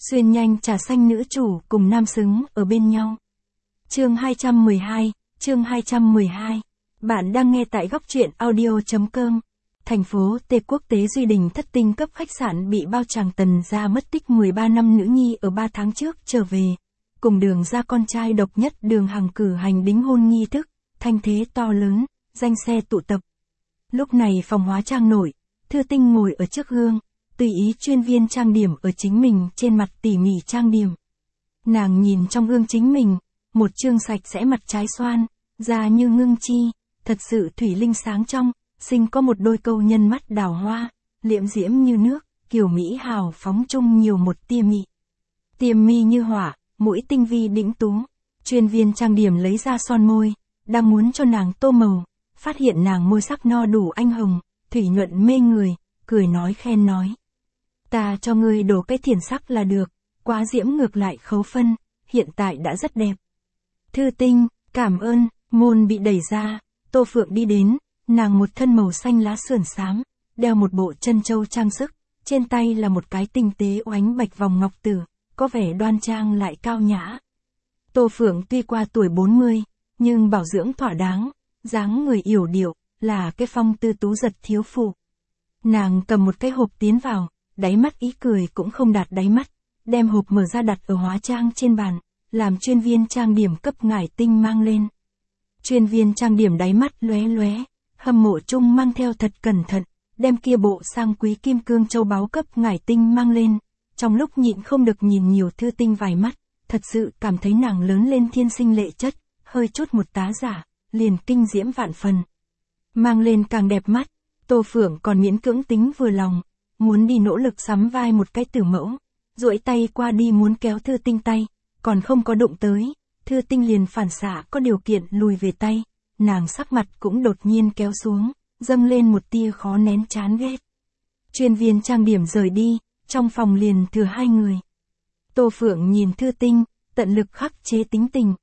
Xuyên nhanh trà xanh nữ chủ cùng nam xứng ở bên nhau. Chương 212. Bạn đang nghe tại góc truyện audio.com. Thành phố T Quốc tế Duy Đình thất tinh cấp khách sạn bị bao chàng Tần gia mất tích 13 năm nữ nhi ở 3 tháng trước trở về. Cùng Đường gia con trai độc nhất Đường Hằng cử hành đính hôn nghi thức, thanh thế to lớn, danh xe tụ tập. Lúc này phòng hóa trang nổi, Thư Tinh ngồi ở trước gương, tùy ý chuyên viên trang điểm ở chính mình trên mặt tỉ mỉ trang điểm. Nàng nhìn trong gương chính mình, một trương sạch sẽ mặt trái xoan, da như ngưng chi, thật sự thủy linh sáng trong, xinh có một đôi câu nhân mắt đào hoa, liễm diễm như nước, kiều mỹ hào phóng chung nhiều một tia mị. Tiêm mi như hỏa, mũi tinh vi đĩnh tú. Chuyên viên trang điểm lấy ra son môi, đang muốn cho nàng tô màu, phát hiện nàng môi sắc no đủ anh hồng, thủy nhuận mê người, cười nói khen nói. Ta cho ngươi đổ cái thiền sắc là được, quá diễm ngược lại khấu phân, hiện tại đã rất đẹp. Thư Tinh, cảm ơn. Môn bị đẩy ra, Tô Phượng đi đến, nàng một thân màu xanh lá sườn xám, đeo một bộ chân châu trang sức, trên tay là một cái tinh tế oánh bạch vòng ngọc tử, có vẻ đoan trang lại cao nhã. Tô Phượng tuy qua tuổi 40, nhưng bảo dưỡng thỏa đáng, dáng người yểu điệu, là cái phong tư tú giật thiếu phụ. Nàng cầm một cái hộp tiến vào, đáy mắt ý cười cũng không đạt đáy mắt, đem hộp mở ra đặt ở hóa trang trên bàn, làm chuyên viên trang điểm cấp ngải tinh mang lên. Chuyên viên trang điểm đáy mắt lóe lóe, hâm mộ chung mang theo thật cẩn thận, đem kia bộ sang quý kim cương châu báu cấp ngải tinh mang lên, trong lúc nhịn không được nhìn nhiều Thư Tinh vài mắt, thật sự cảm thấy nàng lớn lên thiên sinh lệ chất, hơi chút một tá giả, liền kinh diễm vạn phần. Mang lên càng đẹp mắt, Tô Phượng còn miễn cưỡng tính vừa lòng, muốn đi nỗ lực sắm vai một cái tử mẫu, duỗi tay qua đi muốn kéo Thư Tinh tay, còn không có đụng tới, Thư Tinh liền phản xạ có điều kiện lùi về tay, nàng sắc mặt cũng đột nhiên kéo xuống, dâng lên một tia khó nén chán ghét. Chuyên viên trang điểm rời đi, trong phòng liền thừa hai người. Tô Phượng nhìn Thư Tinh, tận lực khắc chế tính tình.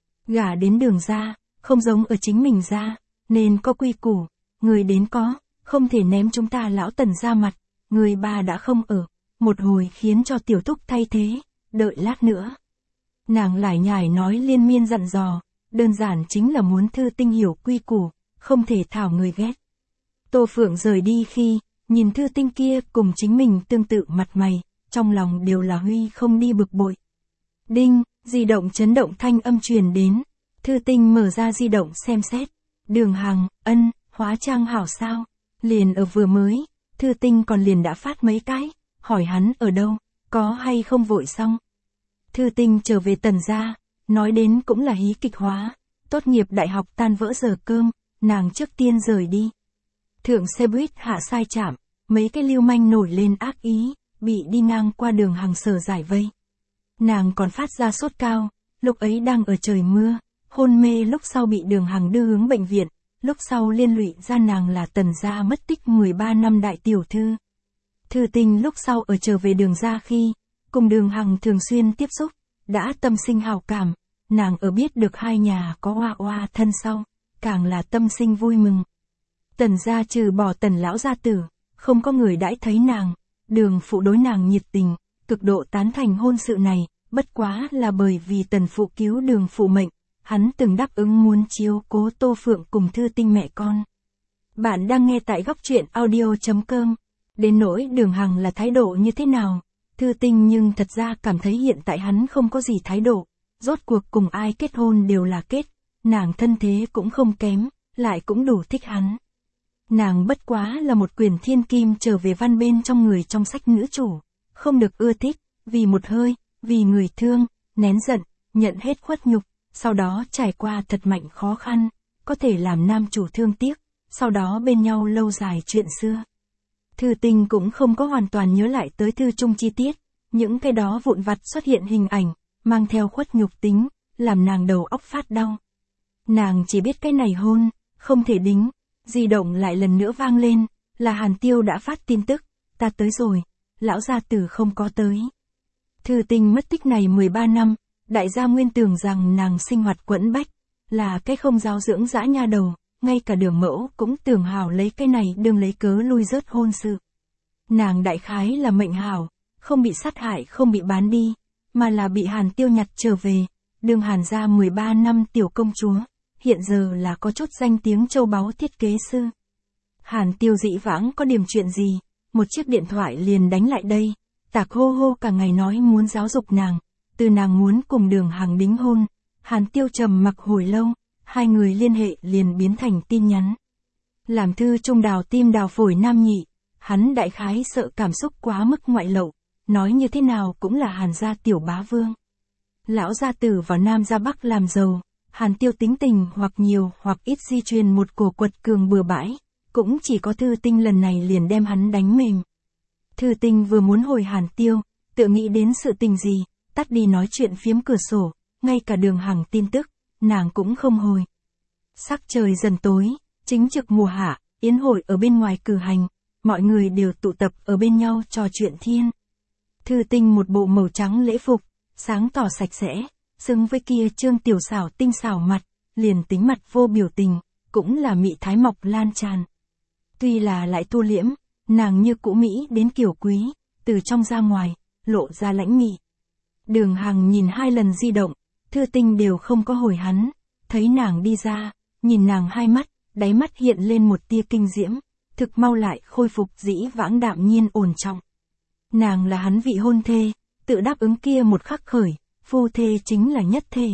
Gả đến Đường gia, không giống ở chính mình gia, nên có quy củ, người đến có, không thể ném chúng ta lão Tần ra mặt, người bà đã không ở, một hồi khiến cho tiểu thúc thay thế, đợi lát nữa. Nàng lải nhải nói liên miên dặn dò, đơn giản chính là muốn Thư Tinh hiểu quy củ, không thể thảo người ghét. Tô Phượng rời đi khi, nhìn Thư Tinh kia cùng chính mình tương tự mặt mày, trong lòng đều là huy không đi bực bội. Đinh, di động chấn động thanh âm truyền đến, Thư Tinh mở ra di động xem xét, Đường Hằng, ân, hóa trang hảo sao, liền ở vừa mới, Thư Tinh còn liền đã phát mấy cái, hỏi hắn ở đâu, có hay không vội xong. Thư Tinh trở về Tần gia, nói đến cũng là hí kịch hóa, tốt nghiệp đại học tan vỡ giờ cơm, nàng trước tiên rời đi. Thượng xe buýt hạ sai trạm, mấy cái lưu manh nổi lên ác ý, bị đi ngang qua Đường Hằng sở giải vây. Nàng còn phát ra sốt cao, lúc ấy đang ở trời mưa, hôn mê lúc sau bị Đường Hằng đưa hướng bệnh viện, lúc sau liên lụy ra nàng là Tần gia mất tích 13 năm đại tiểu thư. Thư Tinh lúc sau ở trở về Đường gia khi, cùng Đường Hằng thường xuyên tiếp xúc, đã tâm sinh hảo cảm, nàng ở biết được hai nhà có oa oa thân sau, càng là tâm sinh vui mừng. Tần gia trừ bỏ Tần lão gia tử, không có người đãi thấy nàng, Đường phụ đối nàng nhiệt tình, cực độ tán thành hôn sự này, bất quá là bởi vì Tần phụ cứu Đường phụ mệnh, hắn từng đáp ứng muốn chiếu cố Tô Phượng cùng Thư Tinh mẹ con. Bạn đang nghe tại góc truyện audio.com. Đến nỗi Đường Hằng là thái độ như thế nào, Thư Tinh nhưng thật ra cảm thấy hiện tại hắn không có gì thái độ, rốt cuộc cùng ai kết hôn đều là kết, nàng thân thế cũng không kém, lại cũng đủ thích hắn. Nàng bất quá là một quyển thiên kim trở về văn bên trong người trong sách nữ chủ, không được ưa thích, vì một hơi, vì người thương, nén giận, nhận hết khuất nhục, sau đó trải qua thật mạnh khó khăn, có thể làm nam chủ thương tiếc, sau đó bên nhau lâu dài chuyện xưa. Thư Tinh cũng không có hoàn toàn nhớ lại tới thư chung chi tiết, những cái đó vụn vặt xuất hiện hình ảnh, mang theo khuất nhục tính, làm nàng đầu óc phát đau. Nàng chỉ biết cái này hôn, không thể đính, di động lại lần nữa vang lên, là Hàn Tiêu đã phát tin tức, ta tới rồi, lão gia tử không có tới. Thư Tinh mất tích này 13 năm, đại gia nguyên tưởng rằng nàng sinh hoạt quẫn bách, là cái không giáo dưỡng dã nha đầu, ngay cả Đường mẫu cũng tưởng hảo lấy cái này đương lấy cớ lui rớt hôn sự. Nàng đại khái là mệnh hảo, không bị sát hại, không bị bán đi, mà là bị Hàn Tiêu nhặt trở về, đường Hàn gia 13 năm tiểu công chúa, hiện giờ là có chút danh tiếng châu báu thiết kế sư. Hàn Tiêu dĩ vãng có điểm chuyện gì, một chiếc điện thoại liền đánh lại đây, tạc hô hô cả ngày nói muốn giáo dục nàng, từ nàng muốn cùng Đường Hằng đính hôn, Hàn Tiêu trầm mặc hồi lâu, hai người liên hệ liền biến thành tin nhắn. Làm thư trung đào tim đào phổi nam nhị, hắn đại khái sợ cảm xúc quá mức ngoại lậu, nói như thế nào cũng là Hàn gia tiểu bá vương. Lão gia tử vào Nam ra Bắc làm giàu, Hàn Tiêu tính tình hoặc nhiều hoặc ít di truyền một cổ quật cường bừa bãi, cũng chỉ có Thư Tinh lần này liền đem hắn đánh mềm. Thư Tinh vừa muốn hồi Hàn Tiêu, tự nghĩ đến sự tình gì, tắt đi nói chuyện phiếm cửa sổ, ngay cả Đường Hằng tin tức, nàng cũng không hồi. Sắc trời dần tối, chính trực mùa hạ, yến hội ở bên ngoài cử hành, mọi người đều tụ tập ở bên nhau trò chuyện thiên. Thư Tinh một bộ màu trắng lễ phục, sáng tỏ sạch sẽ, xứng với kia trương tiểu xảo tinh xảo mặt, liền tính mặt vô biểu tình, cũng là mị thái mọc lan tràn. Tuy là lại thu liễm, nàng như cũ mỹ đến kiểu quý, từ trong ra ngoài, lộ ra lãnh mị. Đường Hằng nhìn 2 lần di động, Thư Tinh đều không có hồi hắn, thấy nàng đi ra, nhìn nàng hai mắt, đáy mắt hiện lên một tia kinh diễm, thực mau lại khôi phục dĩ vãng đạm nhiên ổn trọng. Nàng là hắn vị hôn thê, tự đáp ứng kia một khắc khởi, phu thê chính là nhất thể.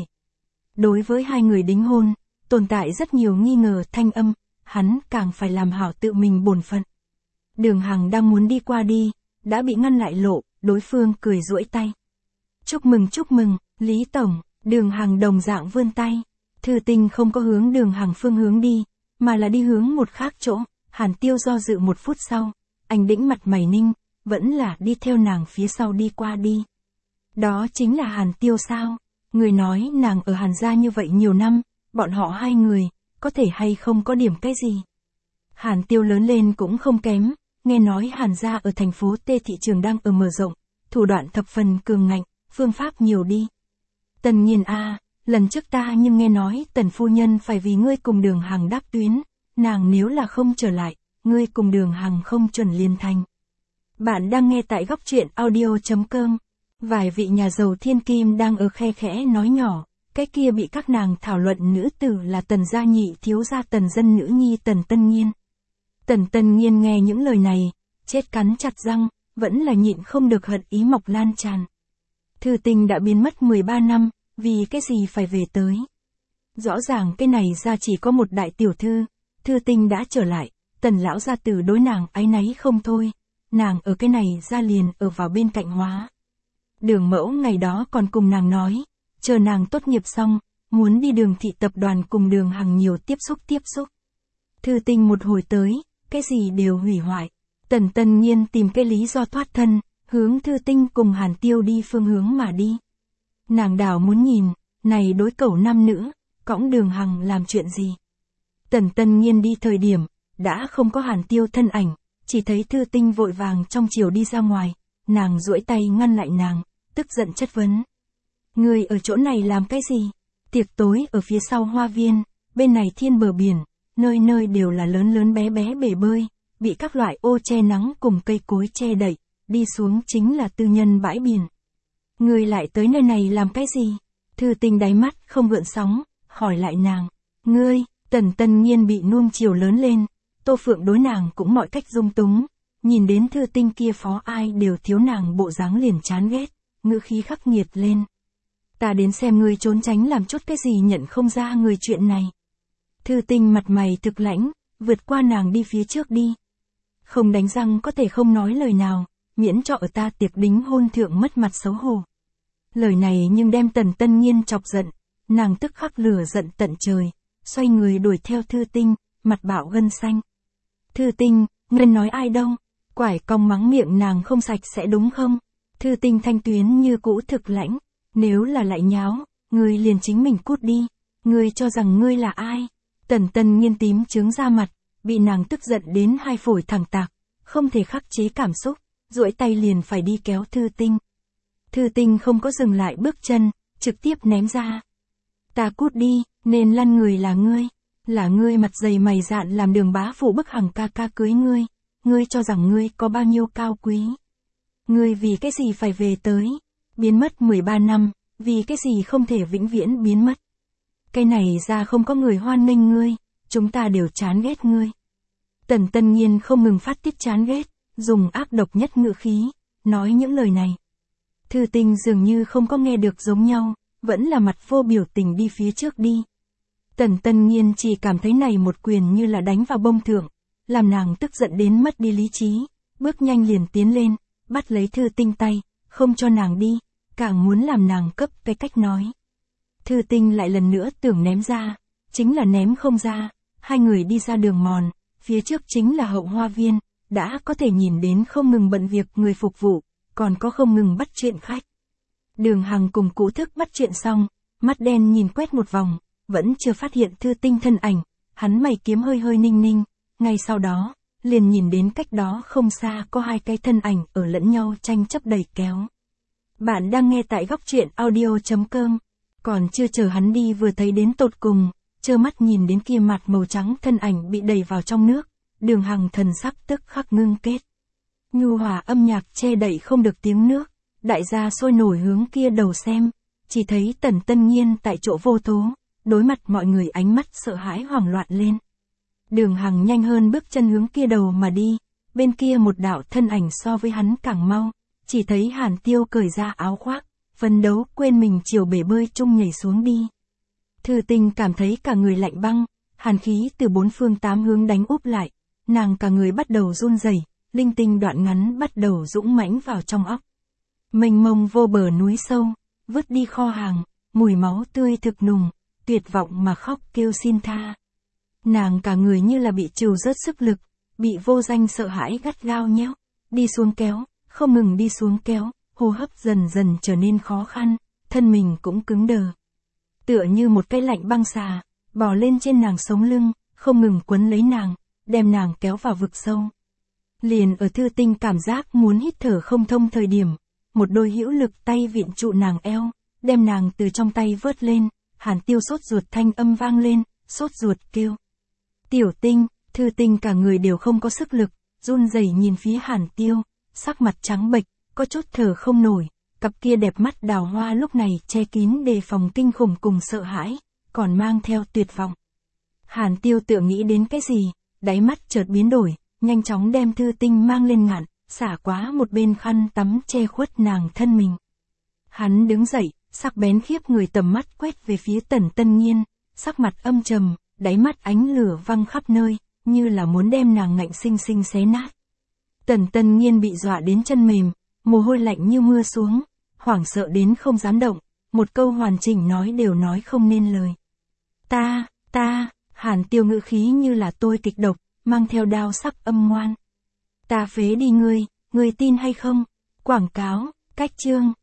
Đối với hai người đính hôn, tồn tại rất nhiều nghi ngờ thanh âm, hắn càng phải làm hảo tự mình bổn phận. Đường Hằng đang muốn đi qua đi, đã bị ngăn lại lộ, đối phương cười duỗi tay. Chúc mừng, Lý Tổng, Đường Hằng đồng dạng vươn tay. Thư Tinh không có hướng Đường Hằng phương hướng đi, mà là đi hướng một khác chỗ. Hàn Tiêu do dự 1 phút sau, anh đĩnh mặt mày ninh, vẫn là đi theo nàng phía sau đi qua đi. Đó chính là Hàn Tiêu sao? Người nói nàng ở Hàn gia như vậy nhiều năm, bọn họ hai người, có thể hay không có điểm cái gì? Hàn Tiêu lớn lên cũng không kém, nghe nói Hàn gia ở thành phố T thị trường đang ở mở rộng, thủ đoạn thập phần cường ngạnh, phương pháp nhiều đi. Tần Nghiên lần trước ta nhưng nghe nói Tần phu nhân phải vì ngươi cùng Đường Hằng đáp tuyến, nàng nếu là không trở lại, ngươi cùng Đường Hằng không chuẩn liên thành. Bạn đang nghe tại góc truyện audio.com. Vài vị nhà giàu thiên kim đang ở khe khẽ nói nhỏ, cái kia bị các nàng thảo luận nữ tử là Tần gia nhị thiếu gia Tần dân nữ nhi Tần Tân Nghiên. Tần Tân Nghiên nghe những lời này, chết cắn chặt răng, vẫn là nhịn không được hận ý mọc lan tràn. Thư Tinh đã biến mất 13 năm, vì cái gì phải về tới? Rõ ràng cái này ra chỉ có một đại tiểu thư, Thư Tinh đã trở lại, Tần lão gia tử đối nàng áy náy không thôi, nàng ở cái này ra liền ở vào bên cạnh hóa. Đường Mẫu ngày đó còn cùng nàng nói, chờ nàng tốt nghiệp xong, muốn đi Đường thị tập đoàn cùng Đường Hằng nhiều tiếp xúc. Thư Tinh một hồi tới, cái gì đều hủy hoại. Tần Tân Nghiên tìm cái lý do thoát thân, hướng Thư Tinh cùng Hàn Tiêu đi phương hướng mà đi. Nàng đảo muốn nhìn, này đối cẩu nam nữ, cõng Đường Hằng làm chuyện gì. Tần Tân Nghiên đi thời điểm, đã không có Hàn Tiêu thân ảnh, chỉ thấy Thư Tinh vội vàng trong chiều đi ra ngoài, nàng duỗi tay ngăn lại nàng, tức giận chất vấn. Người ở chỗ này làm cái gì? Tiệc tối ở phía sau hoa viên, bên này thiên bờ biển, nơi nơi đều là lớn lớn bé bé bể bơi, bị các loại ô che nắng cùng cây cối che đậy, đi xuống chính là tư nhân bãi biển. Người lại tới nơi này làm cái gì? Thư Tinh đáy mắt không gợn sóng, hỏi lại nàng. Ngươi, Tần Tân Nghiên bị nuông chiều lớn lên, Tô Phượng đối nàng cũng mọi cách dung túng, nhìn đến Thư Tinh kia phó ai đều thiếu nàng bộ dáng liền chán ghét, ngữ khí khắc nghiệt lên. Ta đến xem ngươi trốn tránh làm chút cái gì nhận không ra người chuyện này. Thư Tinh mặt mày thực lãnh, vượt qua nàng đi phía trước đi. Không đánh răng có thể không nói lời nào, miễn cho ở ta tiệc đính hôn thượng mất mặt xấu hổ. Lời này nhưng đem Tần Tân Nghiên chọc giận, nàng tức khắc lửa giận tận trời, xoay người đuổi theo Thư Tinh, mặt bạo gân xanh. Thư Tinh, ngươi nói ai đâu? Quải cong mắng miệng nàng không sạch sẽ đúng không? Thư Tinh thanh tuyến như cũ thực lãnh, nếu là lại nháo, ngươi liền chính mình cút đi, ngươi cho rằng ngươi là ai? Tần Tân Nghiên tím trướng ra mặt, bị nàng tức giận đến hai phổi thẳng tạc, không thể khắc chế cảm xúc, duỗi tay liền phải đi kéo Thư Tinh. Thư Tinh không có dừng lại bước chân, trực tiếp ném ra. Ta cút đi, nên lăn người là ngươi mặt dày mày dạn làm Đường bá phụ bức Hằng ca ca cưới ngươi cho rằng ngươi có bao nhiêu cao quý. Ngươi vì cái gì phải về tới? Biến mất 13 năm, vì cái gì không thể vĩnh viễn biến mất? Cái này ra không có người hoan nghênh ngươi, chúng ta đều chán ghét ngươi. Tần Tân Nhiên không ngừng phát tiết chán ghét, dùng ác độc nhất ngữ khí, nói những lời này. Thư Tinh dường như không có nghe được giống nhau, vẫn là mặt vô biểu tình đi phía trước đi. Tần Tân Nhiên chỉ cảm thấy này một quyền như là đánh vào bông thượng, làm nàng tức giận đến mất đi lý trí, bước nhanh liền tiến lên, bắt lấy Thư Tinh tay, không cho nàng đi, càng muốn làm nàng cấp cái cách nói. Thư Tinh lại lần nữa tưởng ném ra, chính là ném không ra, hai người đi ra đường mòn, phía trước chính là hậu hoa viên, đã có thể nhìn đến không ngừng bận việc người phục vụ, còn có không ngừng bắt chuyện khách. Đường Hằng cùng Cụ Thức bắt chuyện xong, mắt đen nhìn quét một vòng, vẫn chưa phát hiện Thư Tinh thân ảnh, hắn mày kiếm hơi hơi ninh ninh, ngay sau đó, liền nhìn đến cách đó không xa có hai cái thân ảnh ở lẫn nhau tranh chấp đẩy kéo. Bạn đang nghe tại góc truyện audio.com, còn chưa chờ hắn đi vừa thấy đến tột cùng, trơ mắt nhìn đến kia mặt màu trắng thân ảnh bị đẩy vào trong nước, Đường Hằng thần sắc tức khắc ngưng kết. Nhu hòa âm nhạc che đậy không được tiếng nước, đại gia sôi nổi hướng kia đầu xem, chỉ thấy Tần Tân Nhiên tại chỗ vô tố, đối mặt mọi người ánh mắt sợ hãi hoảng loạn lên. Đường Hằng nhanh hơn bước chân hướng kia đầu mà đi, bên kia một đạo thân ảnh so với hắn càng mau, chỉ thấy Hàn Tiêu cởi ra áo khoác, phấn đấu quên mình chiều bể bơi chung nhảy xuống đi. Thư Tinh cảm thấy cả người lạnh băng, hàn khí từ bốn phương tám hướng đánh úp lại, nàng cả người bắt đầu run rẩy, linh tinh đoạn ngắn bắt đầu dũng mãnh vào trong óc. Mênh mông vô bờ núi sâu, vứt đi kho hàng, mùi máu tươi thực nùng, tuyệt vọng mà khóc kêu xin tha. Nàng cả người như là bị trừ rớt sức lực, bị vô danh sợ hãi gắt gao nhéo, đi xuống kéo, không ngừng đi xuống kéo, hô hấp dần dần trở nên khó khăn, thân mình cũng cứng đờ. Tựa như một cái lạnh băng xà, bò lên trên nàng sống lưng, không ngừng quấn lấy nàng, đem nàng kéo vào vực sâu. Liền ở Thư Tinh cảm giác muốn hít thở không thông thời điểm, một đôi hữu lực tay vịn trụ nàng eo, đem nàng từ trong tay vớt lên, Hàn Tiêu sốt ruột thanh âm vang lên, sốt ruột kêu. Tiểu Tinh, Thư Tinh cả người đều không có sức lực, run rẩy nhìn phía Hàn Tiêu, sắc mặt trắng bệch, có chút thở không nổi, cặp kia đẹp mắt đào hoa lúc này che kín đề phòng kinh khủng cùng sợ hãi, còn mang theo tuyệt vọng. Hàn Tiêu tựa nghĩ đến cái gì, đáy mắt chợt biến đổi, nhanh chóng đem Thư Tinh mang lên ngạn, xả quá một bên khăn tắm che khuất nàng thân mình. Hắn đứng dậy, sắc bén khiếp người tầm mắt quét về phía Tần Tân Nhiên, sắc mặt âm trầm, đáy mắt ánh lửa văng khắp nơi, như là muốn đem nàng ngạnh sinh sinh xé nát. Tần Tân Nhiên bị dọa đến chân mềm, mồ hôi lạnh như mưa xuống, hoảng sợ đến không dám động, một câu hoàn chỉnh nói đều nói không nên lời. Hàn Tiêu ngữ khí như là tôi kịch độc, mang theo đao sắc âm ngoan. Ta phế đi ngươi tin hay không? Quảng cáo, cách chương.